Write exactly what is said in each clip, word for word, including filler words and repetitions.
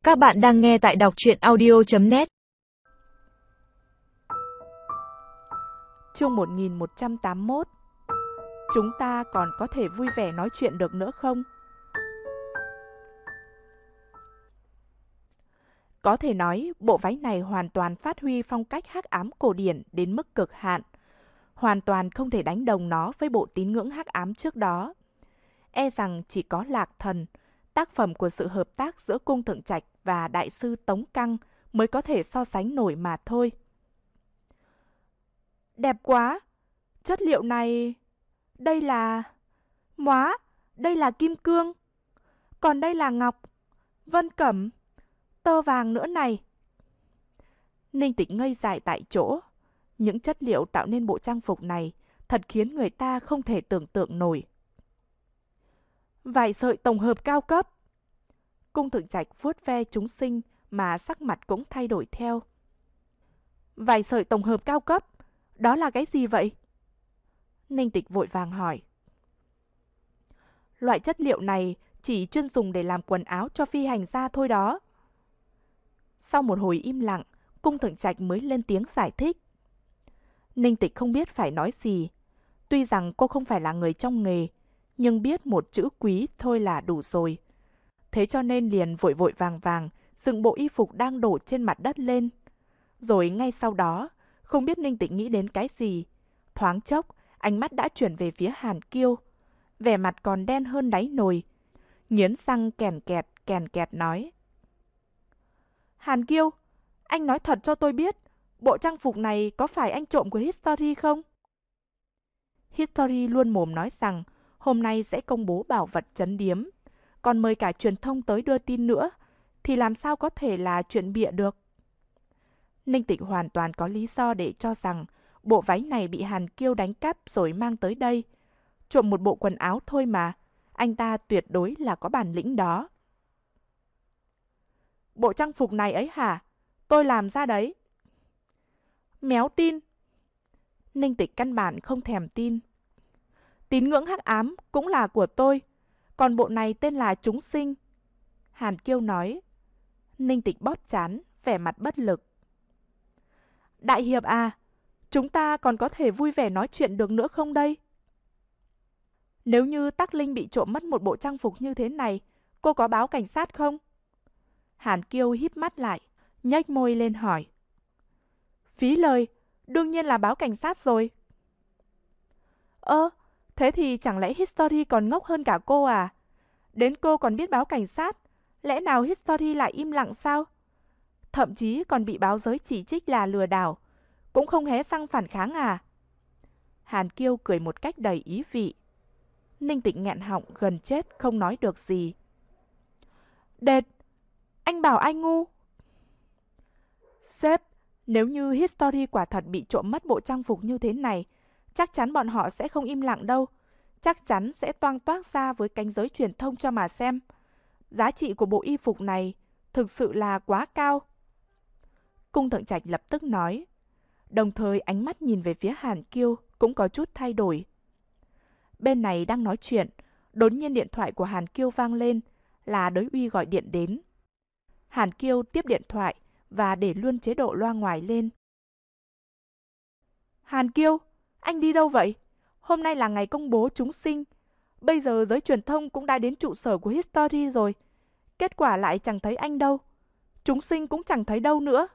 Các bạn đang nghe tại đọc truyện audio chấm net. Chương một nghìn một trăm tám mươi mốt. Chúng ta còn có thể vui vẻ nói chuyện được nữa không? Có thể nói, bộ váy này hoàn toàn phát huy phong cách hắc ám cổ điển đến mức cực hạn. Hoàn toàn không thể đánh đồng nó với bộ tín ngưỡng hắc ám trước đó. E rằng chỉ có Lạc Thần, tác phẩm của sự hợp tác giữa Cung Thượng Trạch và Đại sư Tống Căng mới có thể so sánh nổi mà thôi. Đẹp quá! Chất liệu này... Đây là... Móa! Đây là kim cương! Còn đây là ngọc, vân cẩm, tơ vàng nữa này. Ninh Tịch ngây dại tại chỗ. Những chất liệu tạo nên bộ trang phục này thật khiến người ta không thể tưởng tượng nổi. Vải sợi tổng hợp cao cấp. Cung Thượng Trạch vuốt ve chúng sinh mà sắc mặt cũng thay đổi theo. Vải sợi tổng hợp cao cấp, đó là cái gì vậy? Ninh Tịch vội vàng hỏi. Loại chất liệu này chỉ chuyên dùng để làm quần áo cho phi hành gia thôi đó. Sau một hồi im lặng, Cung Thượng Trạch mới lên tiếng giải thích. Ninh Tịch không biết phải nói gì. Tuy rằng cô không phải là người trong nghề, nhưng biết một chữ quý thôi là đủ rồi. Thế cho nên liền vội vội vàng vàng dựng bộ y phục đang đổ trên mặt đất lên. Rồi ngay sau đó, không biết Ninh Tịch nghĩ đến cái gì, thoáng chốc, ánh mắt đã chuyển về phía Hàn Kiêu. Vẻ mặt còn đen hơn đáy nồi. Nghiến răng kèn kẹt, kèn kẹt nói. Hàn Kiêu, anh nói thật cho tôi biết, bộ trang phục này có phải anh trộm của History không? History luôn mồm nói rằng hôm nay sẽ công bố bảo vật trấn điếm, còn mời cả truyền thông tới đưa tin nữa, thì làm sao có thể là chuyện bịa được. Ninh Tịch hoàn toàn có lý do để cho rằng bộ váy này bị Hàn Kiêu đánh cắp rồi mang tới đây. Trộm một bộ quần áo thôi mà, anh ta tuyệt đối là có bản lĩnh đó. Bộ trang phục này ấy hả? Tôi làm ra đấy. Méo tin. Ninh Tịch căn bản không thèm tin. Tín ngưỡng hắc ám cũng là của tôi, còn bộ này tên là Chúng Sinh. Hàn Kiêu nói. Ninh Tịch bóp trán, vẻ mặt bất lực. Đại hiệp à, chúng ta còn có thể vui vẻ nói chuyện được nữa không đây? Nếu như Tắc Linh bị trộm mất một bộ trang phục như thế này, cô có báo cảnh sát không? Hàn Kiêu híp mắt lại, nhếch môi lên hỏi. Phí lời, đương nhiên là báo cảnh sát rồi. Ơ, thế thì chẳng lẽ History còn ngốc hơn cả cô à? Đến cô còn biết báo cảnh sát, lẽ nào History lại im lặng sao? Thậm chí còn bị báo giới chỉ trích là lừa đảo, cũng không hé răng phản kháng à? Hàn Kiêu cười một cách đầy ý vị. Ninh Tịch nghẹn họng gần chết không nói được gì. Đệt, anh bảo anh ngu. Sếp, nếu như History quả thật bị trộm mất bộ trang phục như thế này, chắc chắn bọn họ sẽ không im lặng đâu. Chắc chắn sẽ toang toác ra với cánh giới truyền thông cho mà xem. Giá trị của bộ y phục này thực sự là quá cao. Cung Thượng Trạch lập tức nói. Đồng thời ánh mắt nhìn về phía Hàn Kiêu cũng có chút thay đổi. Bên này đang nói chuyện, đột nhiên điện thoại của Hàn Kiêu vang lên, là Đới Uy gọi điện đến. Hàn Kiêu tiếp điện thoại và để luôn chế độ loa ngoài lên. Hàn Kiêu, anh đi đâu vậy? Hôm nay là ngày công bố Chúng Sinh. Bây giờ giới truyền thông cũng đã đến trụ sở của History rồi. Kết quả lại chẳng thấy anh đâu. Chúng Sinh cũng chẳng thấy đâu nữa.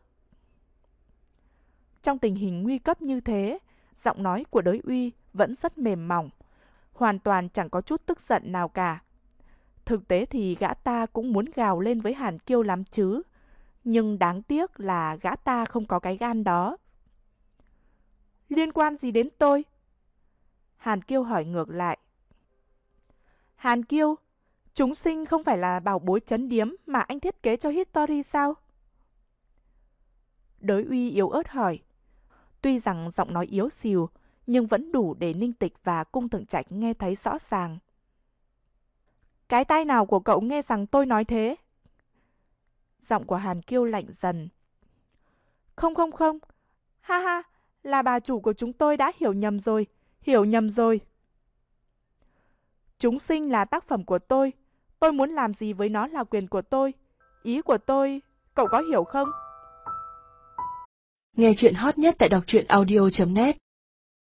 Trong tình hình nguy cấp như thế, giọng nói của Đới Uy vẫn rất mềm mỏng, hoàn toàn chẳng có chút tức giận nào cả. Thực tế thì gã ta cũng muốn gào lên với Hàn Kiêu lắm chứ, nhưng đáng tiếc là gã ta không có cái gan đó. Liên quan gì đến tôi? Hàn Kiêu hỏi ngược lại. Hàn Kiêu, Chúng Sinh không phải là bảo bối trấn điếm mà anh thiết kế cho History sao? Đới Uy yếu ớt hỏi. Tuy rằng giọng nói yếu xìu, nhưng vẫn đủ để Ninh Tịch và Cung Thượng Trạch nghe thấy rõ ràng. Cái tai nào của cậu nghe rằng tôi nói thế? Giọng của Hàn Kiêu lạnh dần. Không không không, ha ha, là bà chủ của chúng tôi đã hiểu nhầm rồi, hiểu nhầm rồi. Chúng Sinh là tác phẩm của tôi, tôi muốn làm gì với nó là quyền của tôi. Ý của tôi, cậu có hiểu không? Nghe chuyện hot nhất tại đọc truyện audio chấm net